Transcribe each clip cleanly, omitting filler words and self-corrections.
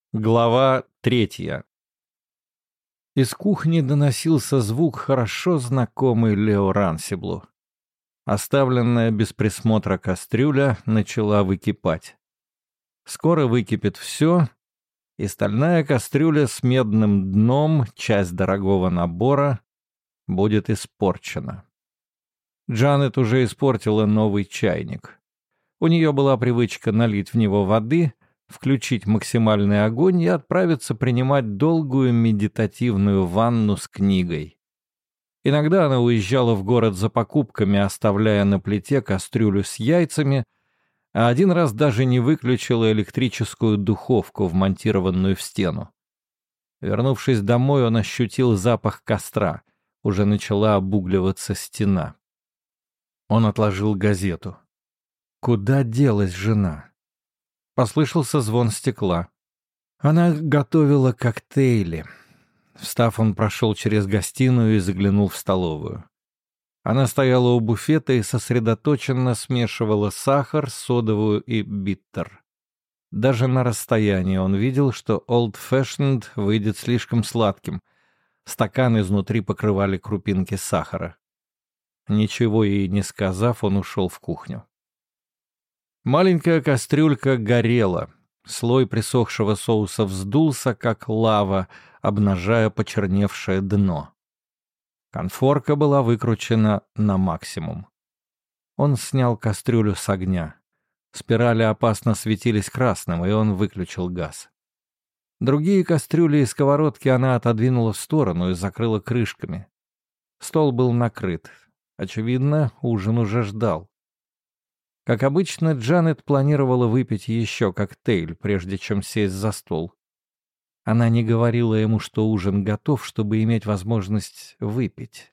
Глава 3. Из кухни доносился звук, хорошо знакомый Лео Рансиблу. Оставленная без присмотра кастрюля начала выкипать. Скоро выкипит все, и стальная кастрюля с медным дном, часть дорогого набора, будет испорчена. Джанет уже испортила новый чайник. У нее была привычка налить в него воды, включить максимальный огонь и отправиться принимать долгую медитативную ванну с книгой. Иногда она уезжала в город за покупками, оставляя на плите кастрюлю с яйцами, а один раз даже не выключила электрическую духовку, вмонтированную в стену. Вернувшись домой, он ощутил запах костра. Уже начала обугливаться стена. Он отложил газету. Куда делась жена? Послышался звон стекла. Она готовила коктейли. Встав, он прошел через гостиную и заглянул в столовую. Она стояла у буфета и сосредоточенно смешивала сахар, содовую и биттер. Даже на расстоянии он видел, что Old Fashioned выйдет слишком сладким. Стакан изнутри покрывали крупинки сахара. Ничего ей не сказав, он ушел в кухню. Маленькая кастрюлька горела. Слой присохшего соуса вздулся, как лава, обнажая почерневшее дно. Конфорка была выкручена на максимум. Он снял кастрюлю с огня. Спирали опасно светились красным, и он выключил газ. Другие кастрюли и сковородки она отодвинула в сторону и закрыла крышками. Стол был накрыт. Очевидно, ужин уже ждал. Как обычно, Джанет планировала выпить еще коктейль, прежде чем сесть за стол. Она не говорила ему, что ужин готов, чтобы иметь возможность выпить.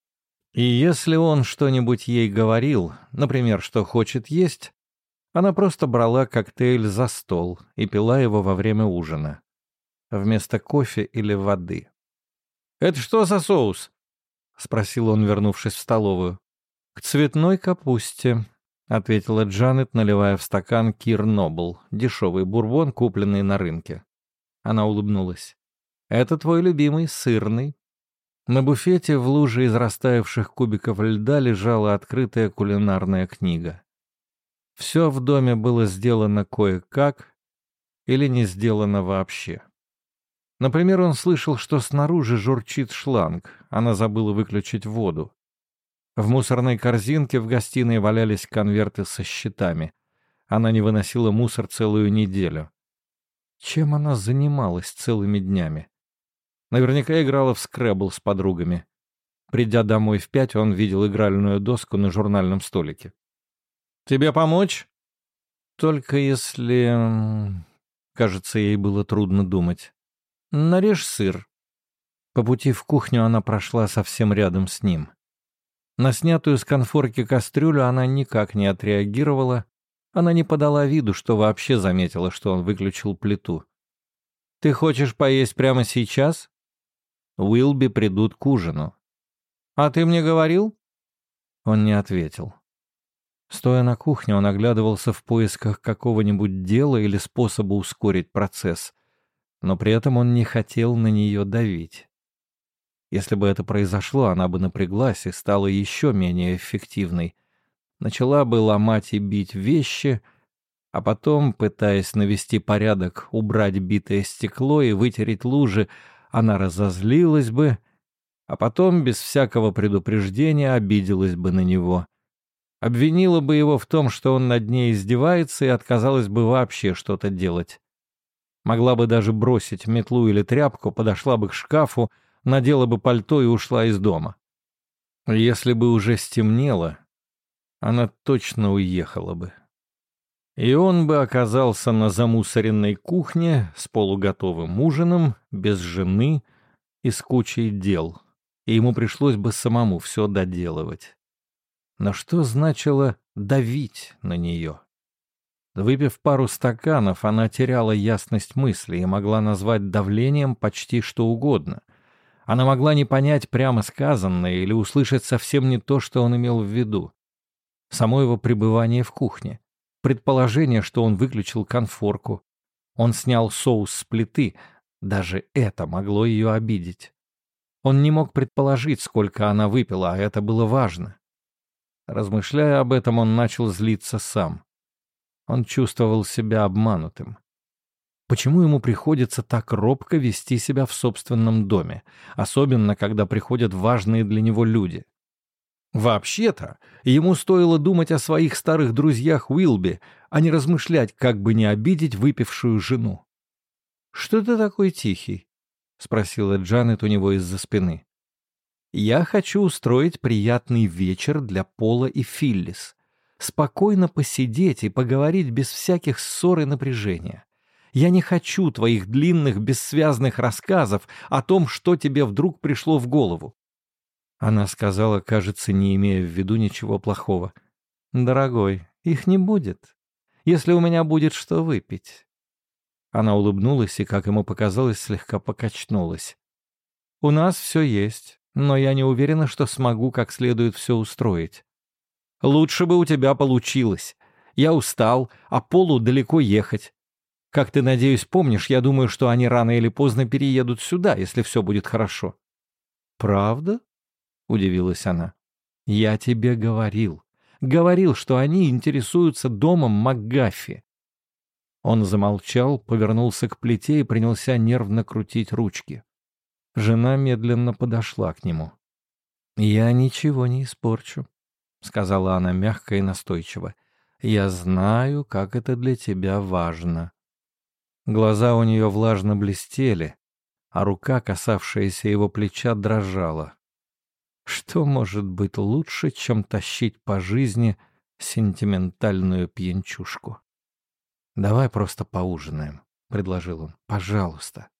И если он что-нибудь ей говорил, например, что хочет есть, она просто брала коктейль за стол и пила его во время ужина, вместо кофе или воды. «Это что за соус?» — спросил он, вернувшись в столовую. «К цветной капусте», — ответила Джанет, наливая в стакан Кир Нобл, дешевый бурбон, купленный на рынке. Она улыбнулась. «Это твой любимый, сырный». На буфете в луже из растаявших кубиков льда лежала открытая кулинарная книга. Все в доме было сделано кое-как или не сделано вообще. Например, он слышал, что снаружи журчит шланг, она забыла выключить воду. В мусорной корзинке в гостиной валялись конверты со счетами. Она не выносила мусор целую неделю. Чем она занималась целыми днями? Наверняка играла в скрэбл с подругами. Придя домой в 5, он видел игральную доску на журнальном столике. «Тебе помочь?» «Только если...» Кажется, ей было трудно думать. «Нарежь сыр». По пути в кухню она прошла совсем рядом с ним. На снятую с конфорки кастрюлю она никак не отреагировала. Она не подала виду, что вообще заметила, что он выключил плиту. «Ты хочешь поесть прямо сейчас?» Уилби придут к ужину. «А ты мне говорил?» Он не ответил. Стоя на кухне, он оглядывался в поисках какого-нибудь дела или способа ускорить процесс, но при этом он не хотел на нее давить. Если бы это произошло, она бы напряглась и стала еще менее эффективной. Начала бы ломать и бить вещи, а потом, пытаясь навести порядок, убрать битое стекло и вытереть лужи, она разозлилась бы, а потом, без всякого предупреждения, обиделась бы на него. Обвинила бы его в том, что он над ней издевается, и отказалась бы вообще что-то делать. Могла бы даже бросить метлу или тряпку, подошла бы к шкафу, надела бы пальто и ушла из дома. Если бы уже стемнело, она точно уехала бы. И он бы оказался на замусоренной кухне с полуготовым ужином, без жены и с кучей дел, и ему пришлось бы самому все доделывать. Но что значило давить на нее? Выпив пару стаканов, она теряла ясность мысли и могла назвать давлением почти что угодно. Она могла не понять прямо сказанное или услышать совсем не то, что он имел в виду. Само его пребывание в кухне, предположение, что он выключил конфорку, Он снял соус с плиты. Даже это могло ее обидеть. Он не мог предположить, сколько она выпила, а это было важно. Размышляя об этом, он начал злиться сам. Он чувствовал себя обманутым. Почему ему приходится так робко вести себя в собственном доме, особенно когда приходят важные для него люди? Вообще-то, ему стоило думать о своих старых друзьях Уилби, а не размышлять, как бы не обидеть выпившую жену. «Что ты такой тихий?» — спросила Джанет у него из-за спины. «Я хочу устроить приятный вечер для Пола и Филлис. Спокойно посидеть и поговорить без всяких ссор и напряжения. Я не хочу твоих длинных, бессвязных рассказов о том, что тебе вдруг пришло в голову». Она сказала, кажется, не имея в виду ничего плохого. «Дорогой, их не будет, если у меня будет что выпить». Она улыбнулась и, как ему показалось, слегка покачнулась. «У нас все есть, но я не уверена, что смогу как следует все устроить. Лучше бы у тебя получилось. Я устал, а Полу далеко ехать. Как ты, надеюсь, помнишь, я думаю, что они рано или поздно переедут сюда, если все будет хорошо». «Правда?» — удивилась она. «Я тебе говорил. Говорил, что они интересуются домом МакГаффи». Он замолчал, повернулся к плите и принялся нервно крутить ручки. Жена медленно подошла к нему. «Я ничего не испорчу», — сказала она мягко и настойчиво. «Я знаю, как это для тебя важно». Глаза у нее влажно блестели, а рука, касавшаяся его плеча, дрожала. Что может быть лучше, чем тащить по жизни сентиментальную пьянчушку? «Давай просто поужинаем», — предложил он. «Пожалуйста».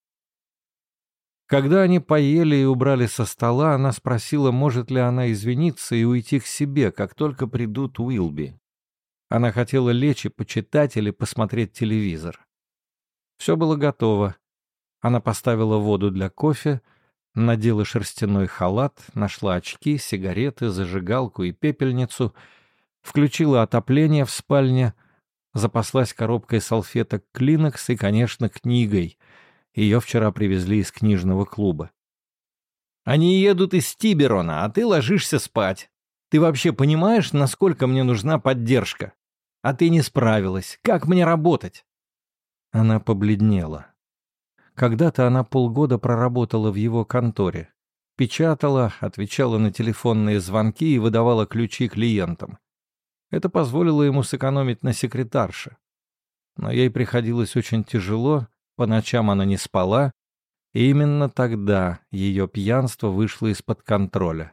Когда они поели и убрали со стола, она спросила, может ли она извиниться и уйти к себе, как только придут Уилби. Она хотела лечь и почитать или посмотреть телевизор. Все было готово. Она поставила воду для кофе, надела шерстяной халат, нашла очки, сигареты, зажигалку и пепельницу, включила отопление в спальне, запаслась коробкой салфеток Клинекс и, конечно, книгой. Ее вчера привезли из книжного клуба. «Они едут из Тиберона, а ты ложишься спать. Ты вообще понимаешь, насколько мне нужна поддержка? А ты не справилась. Как мне работать?» Она побледнела. Когда-то она полгода проработала в его конторе. Печатала, отвечала на телефонные звонки и выдавала ключи клиентам. Это позволило ему сэкономить на секретарше. Но ей приходилось очень тяжело, по ночам она не спала, и именно тогда ее пьянство вышло из-под контроля.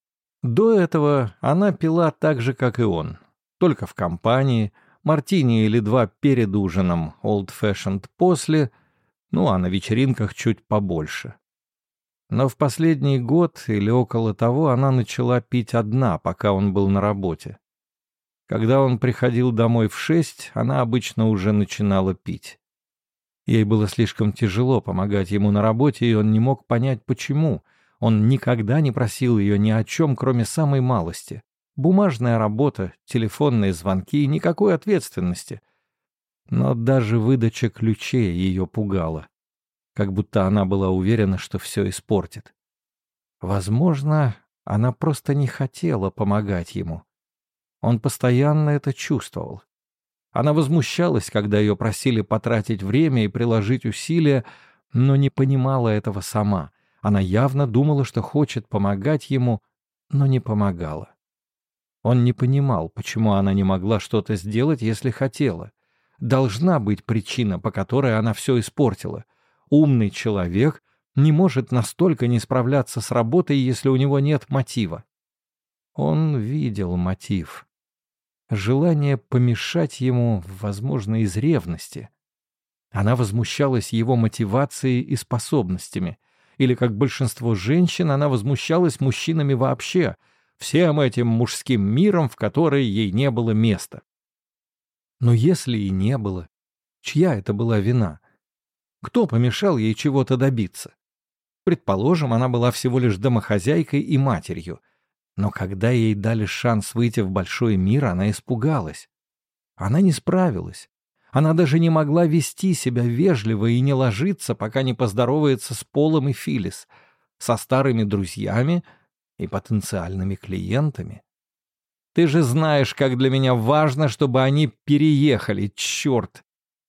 До этого она пила так же, как и он, только в компании, мартини или два перед ужином, old-fashioned после, ну а на вечеринках чуть побольше. Но в последний год или около того она начала пить одна, пока он был на работе. Когда он приходил домой в 6, она обычно уже начинала пить. Ей было слишком тяжело помогать ему на работе, и он не мог понять, почему. Он никогда не просил ее ни о чем, кроме самой малости. Бумажная работа, телефонные звонки, никакой ответственности. Но даже выдача ключей ее пугала. Как будто она была уверена, что все испортит. Возможно, она просто не хотела помогать ему. Он постоянно это чувствовал. Она возмущалась, когда ее просили потратить время и приложить усилия, но не понимала этого сама. Она явно думала, что хочет помогать ему, но не помогала. Он не понимал, почему она не могла что-то сделать, если хотела. Должна быть причина, по которой она все испортила. Умный человек не может настолько не справляться с работой, если у него нет мотива. Он видел мотив. Желание помешать ему, возможно, из ревности. Она возмущалась его мотивацией и способностями. Или, как большинство женщин, она возмущалась мужчинами вообще, всем этим мужским миром, в который ей не было места. Но если и не было, чья это была вина? Кто помешал ей чего-то добиться? Предположим, она была всего лишь домохозяйкой и матерью. Но когда ей дали шанс выйти в большой мир, она испугалась. Она не справилась. Она даже не могла вести себя вежливо и не ложиться, пока не поздоровается с Полом и Филлис, со старыми друзьями и потенциальными клиентами. Ты же знаешь, как для меня важно, чтобы они переехали, черт!»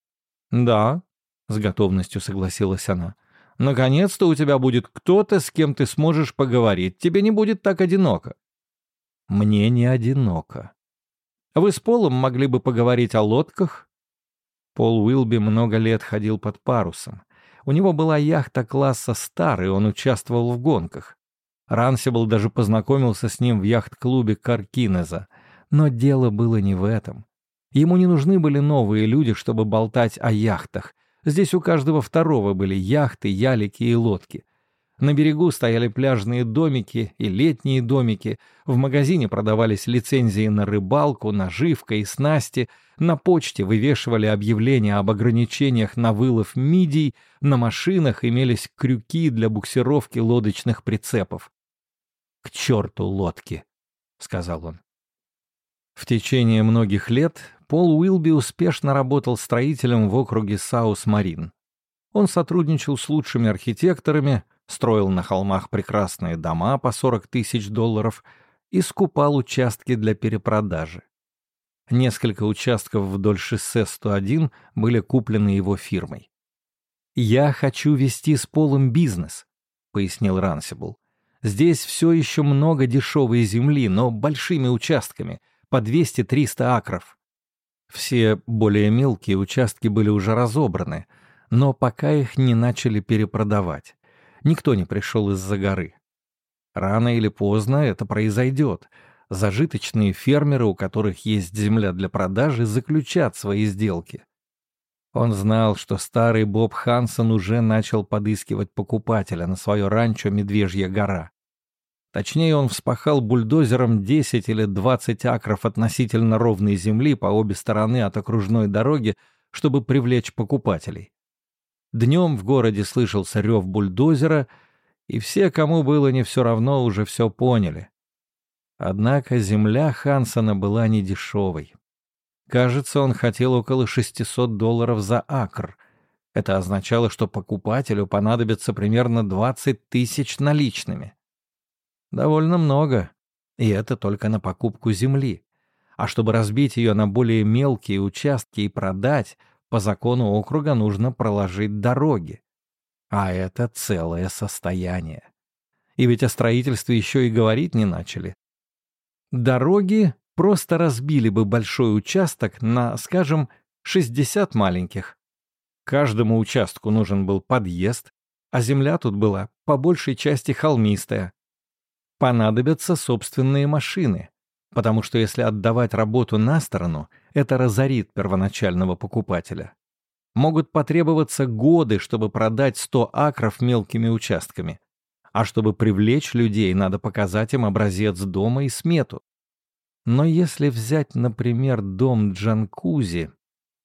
«Да», — с готовностью согласилась она. «Наконец-то у тебя будет кто-то, с кем ты сможешь поговорить. Тебе не будет так одиноко». «Мне не одиноко. Вы с Полом могли бы поговорить о лодках?» Пол Уилби много лет ходил под парусом. У него была яхта класса «Стар», и он участвовал в гонках. Рансибл даже познакомился с ним в яхт-клубе Каркинеза. Но дело было не в этом. Ему не нужны были новые люди, чтобы болтать о яхтах. Здесь у каждого второго были яхты, ялики и лодки. На берегу стояли пляжные домики и летние домики. В магазине продавались лицензии на рыбалку, наживка и снасти. На почте вывешивали объявления об ограничениях на вылов мидий. На машинах имелись крюки для буксировки лодочных прицепов. «К черту лодки», — сказал он. В течение многих лет Пол Уилби успешно работал строителем в округе Саус-Марин. Он сотрудничал с лучшими архитекторами, строил на холмах прекрасные дома по $40 тысяч и скупал участки для перепродажи. Несколько участков вдоль шоссе 101 были куплены его фирмой. «Я хочу вести с Полом бизнес», — пояснил Рансибл. «Здесь все еще много дешевой земли, но большими участками, по 200-300 акров. Все более мелкие участки были уже разобраны, но пока их не начали перепродавать. Никто не пришел из-за горы. Рано или поздно это произойдет. Зажиточные фермеры, у которых есть земля для продажи, заключат свои сделки». Он знал, что старый Боб Хансон уже начал подыскивать покупателя на свое ранчо «Медвежья гора». Точнее, он вспахал бульдозером 10 или 20 акров относительно ровной земли по обе стороны от окружной дороги, чтобы привлечь покупателей. Днем в городе слышался рев бульдозера, и все, кому было не все равно, уже все поняли. Однако земля Хансона была недешевой. Кажется, он хотел около $600 за акр. Это означало, что покупателю понадобится примерно 20 тысяч наличными. Довольно много, и это только на покупку земли. А чтобы разбить ее на более мелкие участки и продать, по закону округа нужно проложить дороги. А это целое состояние. И ведь о строительстве еще и говорить не начали. Дороги просто разбили бы большой участок на, скажем, 60 маленьких. Каждому участку нужен был подъезд, а земля тут была по большей части холмистая. Понадобятся собственные машины, потому что если отдавать работу на сторону, это разорит первоначального покупателя. Могут потребоваться годы, чтобы продать 100 акров мелкими участками. А чтобы привлечь людей, надо показать им образец дома и смету. Но если взять, например, дом Джанкузи...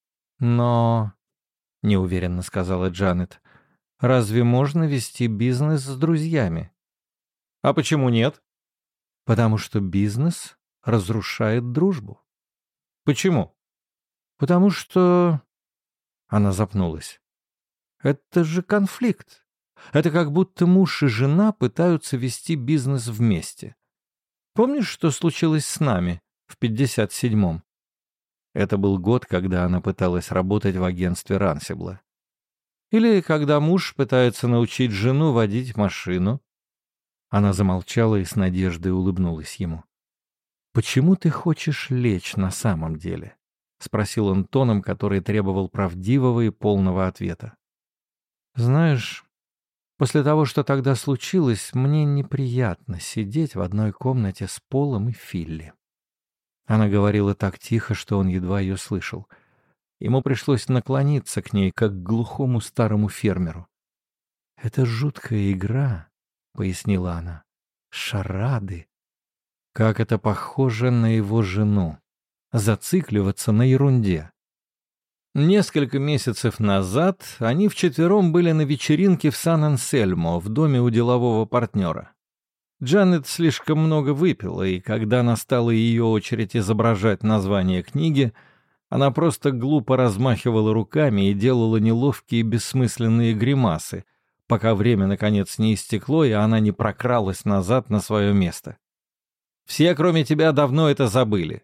«Но...» — неуверенно сказала Джанет. «Разве можно вести бизнес с друзьями?» «А почему нет?» «Потому что бизнес разрушает дружбу». «Почему?» «Потому что...» Она запнулась. «Это же конфликт. Это как будто муж и жена пытаются вести бизнес вместе. Помнишь, что случилось с нами в 57-м?» Это был год, когда она пыталась работать в агентстве Рансибла. «Или когда муж пытается научить жену водить машину». Она замолчала и с надеждой улыбнулась ему. «Почему ты хочешь лечь на самом деле?» — спросил он тоном, который требовал правдивого и полного ответа. «Знаешь, после того, что тогда случилось, мне неприятно сидеть в одной комнате с Полом и Филли». Она говорила так тихо, что он едва ее слышал. Ему пришлось наклониться к ней, как к глухому старому фермеру. «Это жуткая игра», — пояснила она. «Шарады. Как это похоже на его жену. Зацикливаться на ерунде». Несколько месяцев назад они вчетвером были на вечеринке в Сан-Ансельмо в доме у делового партнера. Джанет слишком много выпила, и когда настала ее очередь изображать название книги, Она просто глупо размахивала руками и делала неловкие бессмысленные гримасы, пока время наконец не истекло, и она не прокралась назад на свое место. «Все, кроме тебя, давно это забыли».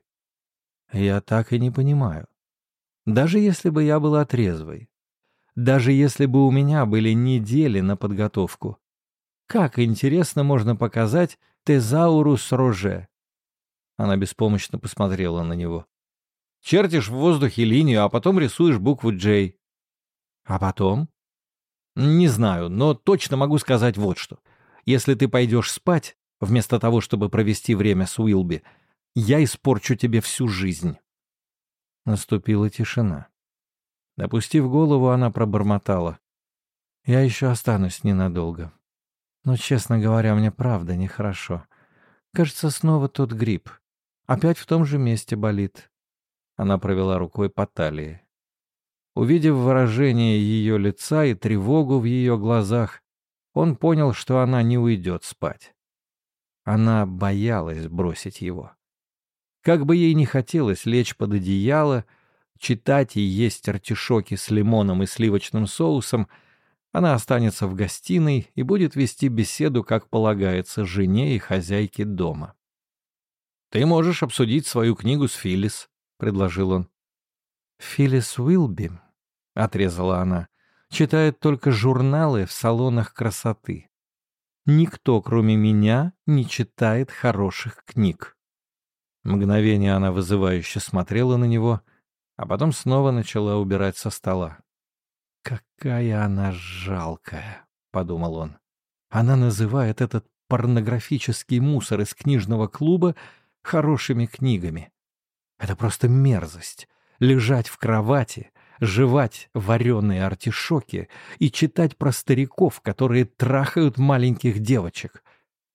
«Я так и не понимаю. Даже если бы я была трезвой, даже если бы у меня были недели на подготовку, как, интересно, можно показать тезаурус роже?» Она беспомощно посмотрела на него. «Чертишь в воздухе линию, а потом рисуешь букву «J». «А потом?» «Не знаю, но точно могу сказать вот что. Если ты пойдешь спать, вместо того, чтобы провести время с Уилби, я испорчу тебе всю жизнь». Наступила тишина. Опустив голову, она пробормотала: «Я еще останусь ненадолго. Но, честно говоря, мне правда нехорошо. Кажется, снова тот грипп. Опять в том же месте болит». Она провела рукой по талии. Увидев выражение ее лица и тревогу в ее глазах, он понял, что она не уйдет спать. Она боялась бросить его. Как бы ей ни хотелось лечь под одеяло, читать и есть артишоки с лимоном и сливочным соусом, она останется в гостиной и будет вести беседу, как полагается, жене и хозяйке дома. «Ты можешь обсудить свою книгу с Филлис», — предложил он. «Филлис Уилби», — отрезала она, — «читает только журналы в салонах красоты. Никто, кроме меня, не читает хороших книг». Мгновение она вызывающе смотрела на него, а потом снова начала убирать со стола. «Какая она жалкая», — подумал он. «Она называет этот порнографический мусор из книжного клуба хорошими книгами. Это просто мерзость — лежать в кровати, жевать вареные артишоки и читать про стариков, которые трахают маленьких девочек.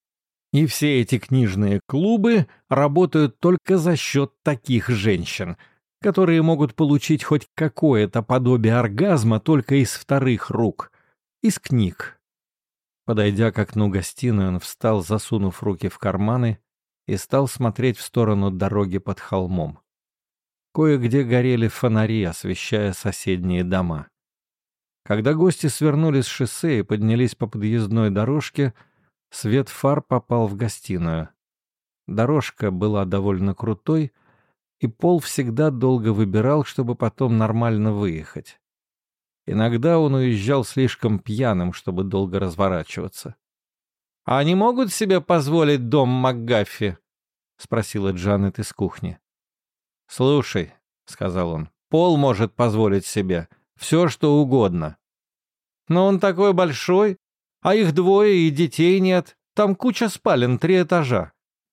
И все эти книжные клубы работают только за счет таких женщин, которые могут получить хоть какое-то подобие оргазма только из вторых рук, из книг». Подойдя к окну гостиной, он встал, засунув руки в карманы, и стал смотреть в сторону дороги под холмом. Кое-где горели фонари, освещая соседние дома. Когда гости свернули с шоссе и поднялись по подъездной дорожке, свет фар попал в гостиную. Дорожка была довольно крутой, и Пол всегда долго выбирал, чтобы потом нормально выехать. Иногда он уезжал слишком пьяным, чтобы долго разворачиваться. «А они могут себе позволить дом МакГаффи?» — спросила Джанет из кухни. «Слушай», — сказал он, — «Пол может позволить себе все, что угодно». «Но он такой большой, а их двое и детей нет. Там куча спален, 3 этажа».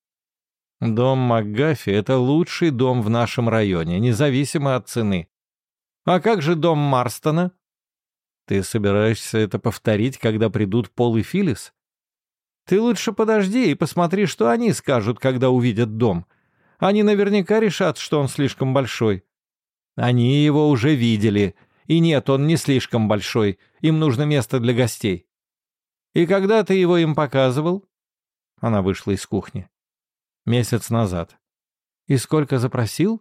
«Дом МакГаффи — это лучший дом в нашем районе, независимо от цены». «А как же дом Марстона?» «Ты собираешься это повторить, когда придут Пол и Филлис?» «Ты лучше подожди и посмотри, что они скажут, когда увидят дом. Они наверняка решат, что он слишком большой». «Они его уже видели. И нет, он не слишком большой. Им нужно место для гостей». «И когда ты его им показывал?» Она вышла из кухни. «Месяц назад». «И сколько запросил?»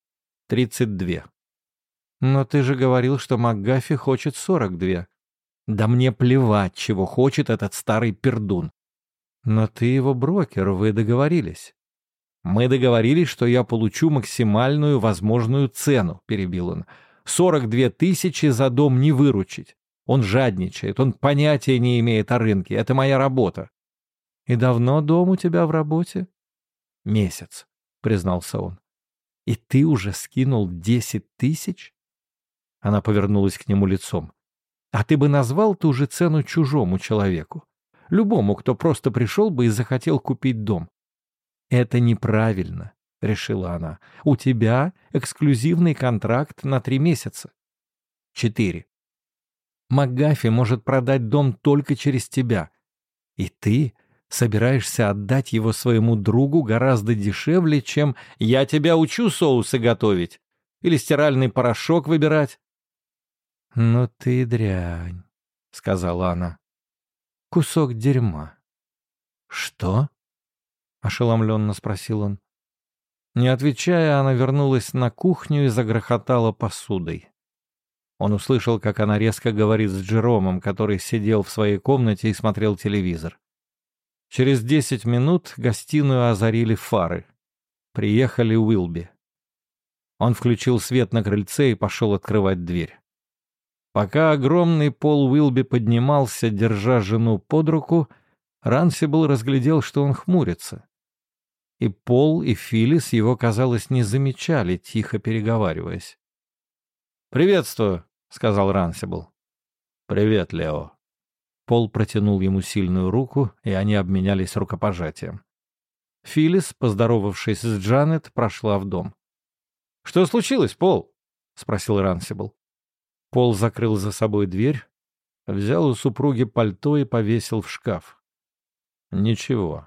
32. «Но ты же говорил, что МакГаффи хочет 42. «Да мне плевать, чего хочет этот старый пердун». «Но ты его брокер, вы договорились». «Мы договорились, что я получу максимальную возможную цену», — перебил он. 42 тысячи за дом не выручить. Он жадничает, он понятия не имеет о рынке. Это моя работа». «И давно дом у тебя в работе?» «Месяц», — признался он. «И ты уже скинул 10 тысяч?» Она повернулась к нему лицом. «А ты бы назвал ту же цену чужому человеку? Любому, кто просто пришел бы и захотел купить дом?» «Это неправильно», — решила она. «У тебя эксклюзивный контракт на 3 месяца». 4. МакГаффи может продать дом только через тебя. И ты собираешься отдать его своему другу гораздо дешевле, чем «я тебя учу соусы готовить» или стиральный порошок выбирать. «Ну ты дрянь», — сказала она. «Кусок дерьма». «Что?» — ошеломленно спросил он. Не отвечая, она вернулась на кухню и загрохотала посудой. Он услышал, как она резко говорит с Джеромом, который сидел в своей комнате и смотрел телевизор. Через 10 минут гостиную озарили фары. Приехали Уилби. Он включил свет на крыльце и пошел открывать дверь. Пока огромный Пол Уилби поднимался, держа жену под руку, Рансибл разглядел, что он хмурится. И Пол, и Филлис его, казалось, не замечали, тихо переговариваясь. «Приветствую», — сказал Рансибл. «Привет, Лео». Пол протянул ему сильную руку, и они обменялись рукопожатием. Филлис, поздоровавшись с Джанет, прошла в дом. «Что случилось, Пол?» — спросил Рансибл. Пол закрыл за собой дверь, взял у супруги пальто и повесил в шкаф. «Ничего.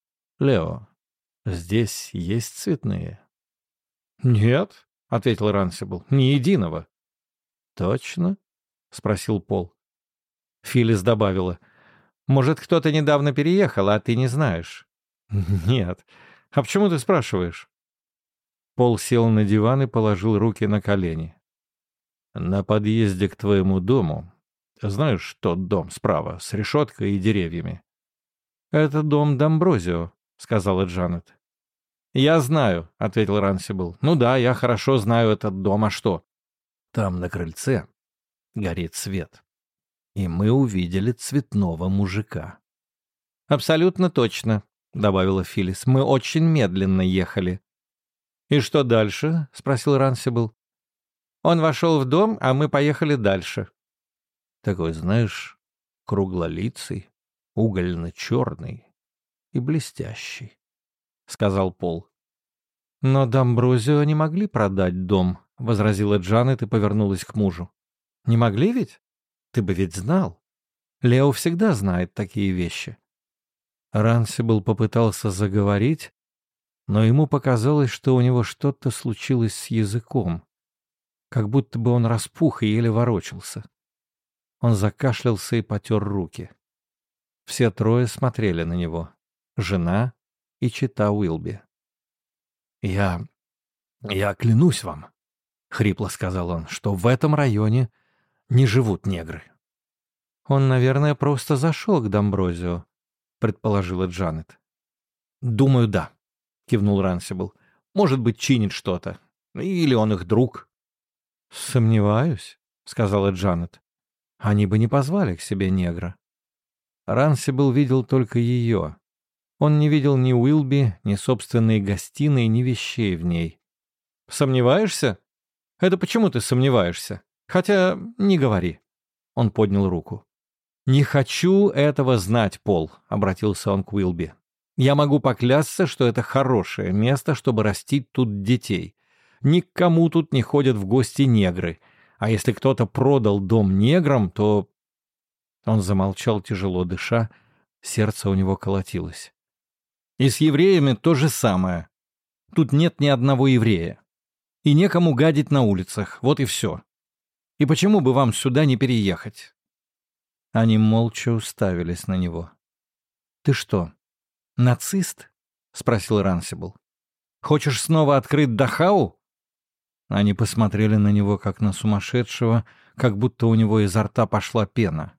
Лео, здесь есть цветные?» «Нет», — ответил Рансибл, — «ни единого». «Точно?» — спросил Пол. Филлис добавила: «Может, кто-то недавно переехал, а ты не знаешь?» «Нет. А почему ты спрашиваешь?» Пол сел на диван и положил руки на колени. «На подъезде к твоему дому, знаешь тот дом справа, с решеткой и деревьями?» «Это дом Дамброзио», — сказала Джанет. «Я знаю», — ответил Рансибл. «Ну да, я хорошо знаю этот дом, а что?» «Там на крыльце горит свет, и мы увидели цветного мужика». «Абсолютно точно», — добавила Филлис. «Мы очень медленно ехали». «И что дальше?» — спросил Рансибл. «Он вошел в дом, а мы поехали дальше». «Такой, знаешь, круглолицый, угольно-черный и блестящий», — сказал Пол. «Но Дамброзио не могли продать дом», — возразила Джанет и повернулась к мужу. «Не могли ведь? Ты бы ведь знал. Лео всегда знает такие вещи». Рансибл попытался заговорить, но ему показалось, что у него что-то случилось с языком, как будто бы он распух и еле ворочался. Он закашлялся и потер руки. Все трое смотрели на него — жена и чета Уилби. «Я клянусь вам», — хрипло сказал он, — «что в этом районе не живут негры». «Он, наверное, просто зашел к Дамброзио», — предположила Джанет. «Думаю, да», — кивнул Рансибл. «Может быть, чинит что-то. Или он их друг». «Сомневаюсь», — сказала Джанет. «Они бы не позвали к себе негра». Рансибл видел только ее. Он не видел ни Уилби, ни собственной гостиной, ни вещей в ней. «Сомневаешься? Это почему ты сомневаешься? Хотя не говори». Он поднял руку. «Не хочу этого знать, Пол», — обратился он к Уилби. «Я могу поклясться, что это хорошее место, чтобы растить тут детей. Никому тут не ходят в гости негры. А если кто-то продал дом неграм, то...» Он замолчал, тяжело дыша, сердце у него колотилось. «И с евреями то же самое. Тут нет ни одного еврея. И некому гадить на улицах, вот и все. И почему бы вам сюда не переехать?» Они молча уставились на него. «Ты что, нацист?» — спросил Рансибл. «Хочешь снова открыть Дахау?» Они посмотрели на него, как на сумасшедшего, как будто у него изо рта пошла пена.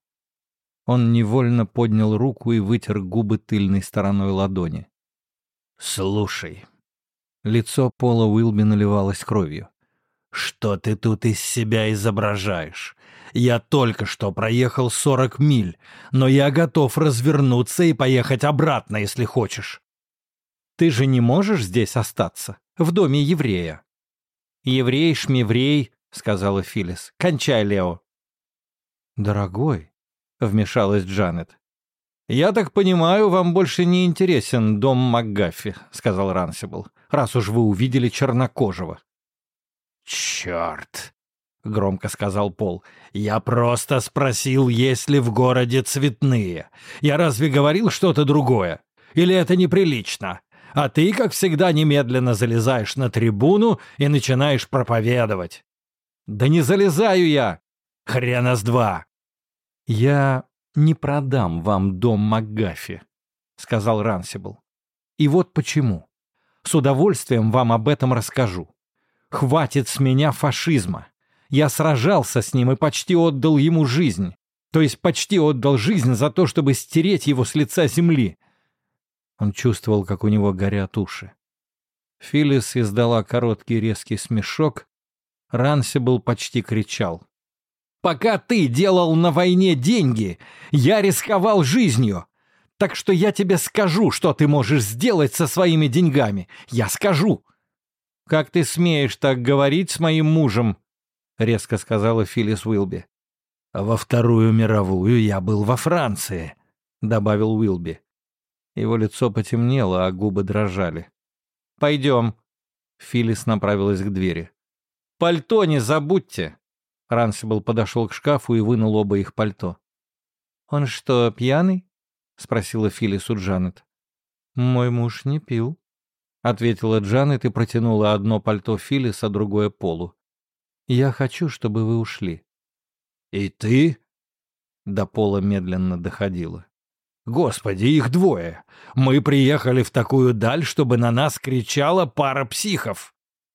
Он невольно поднял руку и вытер губы тыльной стороной ладони. «Слушай». Лицо Пола Уилби наливалось кровью. «Что ты тут из себя изображаешь? Я только что проехал 40 миль, но я готов развернуться и поехать обратно, если хочешь». «Ты же не можешь здесь остаться, в доме еврея?» «Еврей, шмеврей», — сказала Филлис. «Кончай, Лео». «Дорогой», — вмешалась Джанет. «Я так понимаю, вам больше не интересен дом МакГаффи», — сказал Рансибл, «раз уж вы увидели чернокожего». «Черт!» — громко сказал Пол. «Я просто спросил, есть ли в городе цветные. Я разве говорил что-то другое? Или это неприлично? А ты, как всегда, немедленно залезаешь на трибуну и начинаешь проповедовать». «Да не залезаю я!» «Хрена с два!» «Я не продам вам дом МакГаффи», — сказал Рансибл. «И вот почему. С удовольствием вам об этом расскажу. Хватит с меня фашизма. Я сражался с ним и почти отдал ему жизнь. То есть почти отдал жизнь за то, чтобы стереть его с лица земли. Он чувствовал, как у него горят уши. Филлис издала короткий резкий смешок. Рансибл почти кричал. «Пока ты делал на войне деньги, я рисковал жизнью. Так что я тебе скажу, что ты можешь сделать со своими деньгами. Я скажу!» «Как ты смеешь так говорить с моим мужем?» — резко сказала Филлис Уилби. «Во Вторую мировую я был во Франции», — добавил Уилби. Его лицо потемнело, а губы дрожали. «Пойдем». Филлис направилась к двери. «Пальто не забудьте!» Рансибл подошел к шкафу и вынул оба их пальто. «Он что, пьяный?» — спросила Филлис у Джанет. «Мой муж не пил», — ответила Джанет и протянула одно пальто Филлис, а другое Полу. «Я хочу, чтобы вы ушли». «И ты?» До Пола медленно доходило. «Господи, их двое! Мы приехали в такую даль, чтобы на нас кричала пара психов!»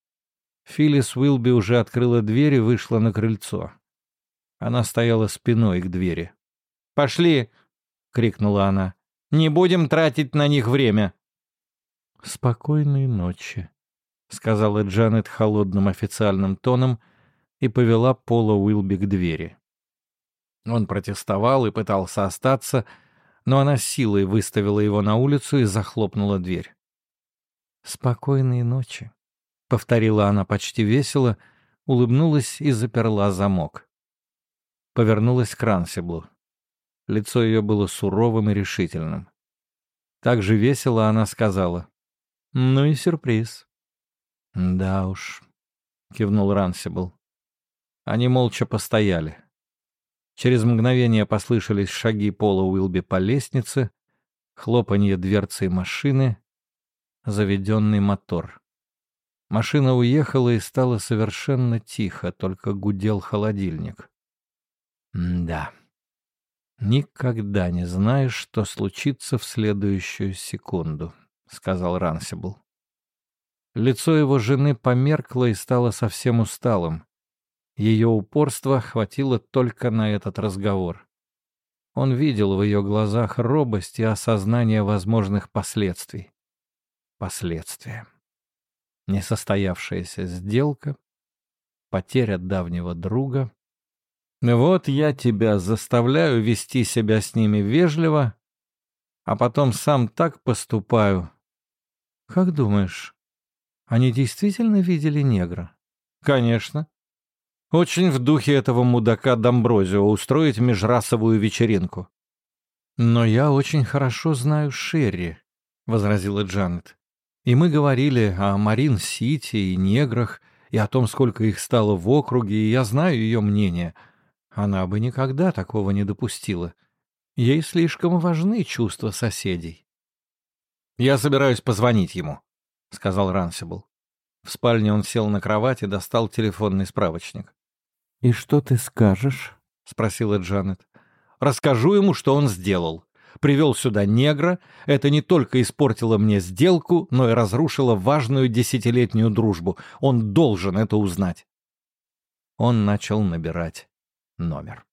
Филлис Уилби уже открыла дверь и вышла на крыльцо. Она стояла спиной к двери. «Пошли!» — крикнула она. «Не будем тратить на них время!» «Спокойной ночи», — сказала Джанет холодным официальным тоном и повела Пола Уилби к двери. Он протестовал и пытался остаться, но она силой выставила его на улицу и захлопнула дверь. «Спокойной ночи», — повторила она почти весело, улыбнулась и заперла замок. Повернулась к Рансиблу. Лицо ее было суровым и решительным. Так же весело она сказала: «Ну и сюрприз». «Да уж», — кивнул Рансибл. Они молча постояли. Через мгновение послышались шаги Пола Уилби по лестнице, хлопанье дверцы машины, заведенный мотор. Машина уехала, и стало совершенно тихо, только гудел холодильник. «Да, никогда не знаешь, что случится в следующую секунду», — сказал Рансибл. Лицо его жены померкло и стало совсем усталым. Ее упорства хватило только на этот разговор. Он видел в ее глазах робость и осознание возможных последствий. Последствия. Несостоявшаяся сделка, потеря давнего друга. Вот я тебя заставляю вести себя с ними вежливо, а потом сам так поступаю. Как думаешь, они действительно видели негра? Конечно. Очень в духе этого мудака Домброзио устроить межрасовую вечеринку. «Но я очень хорошо знаю Шерри», — возразила Джанет. «И мы говорили о Марин-Сити и неграх, и о том, сколько их стало в округе, и я знаю ее мнение. Она бы никогда такого не допустила. Ей слишком важны чувства соседей». «Я собираюсь позвонить ему», — сказал Рансибл. В спальне он сел на кровать и достал телефонный справочник. «И что ты скажешь?» — спросила Джанет. «Расскажу ему, что он сделал. Привел сюда негра. Это не только испортило мне сделку, но и разрушило важную десятилетнюю дружбу. Он должен это узнать». Он начал набирать номер.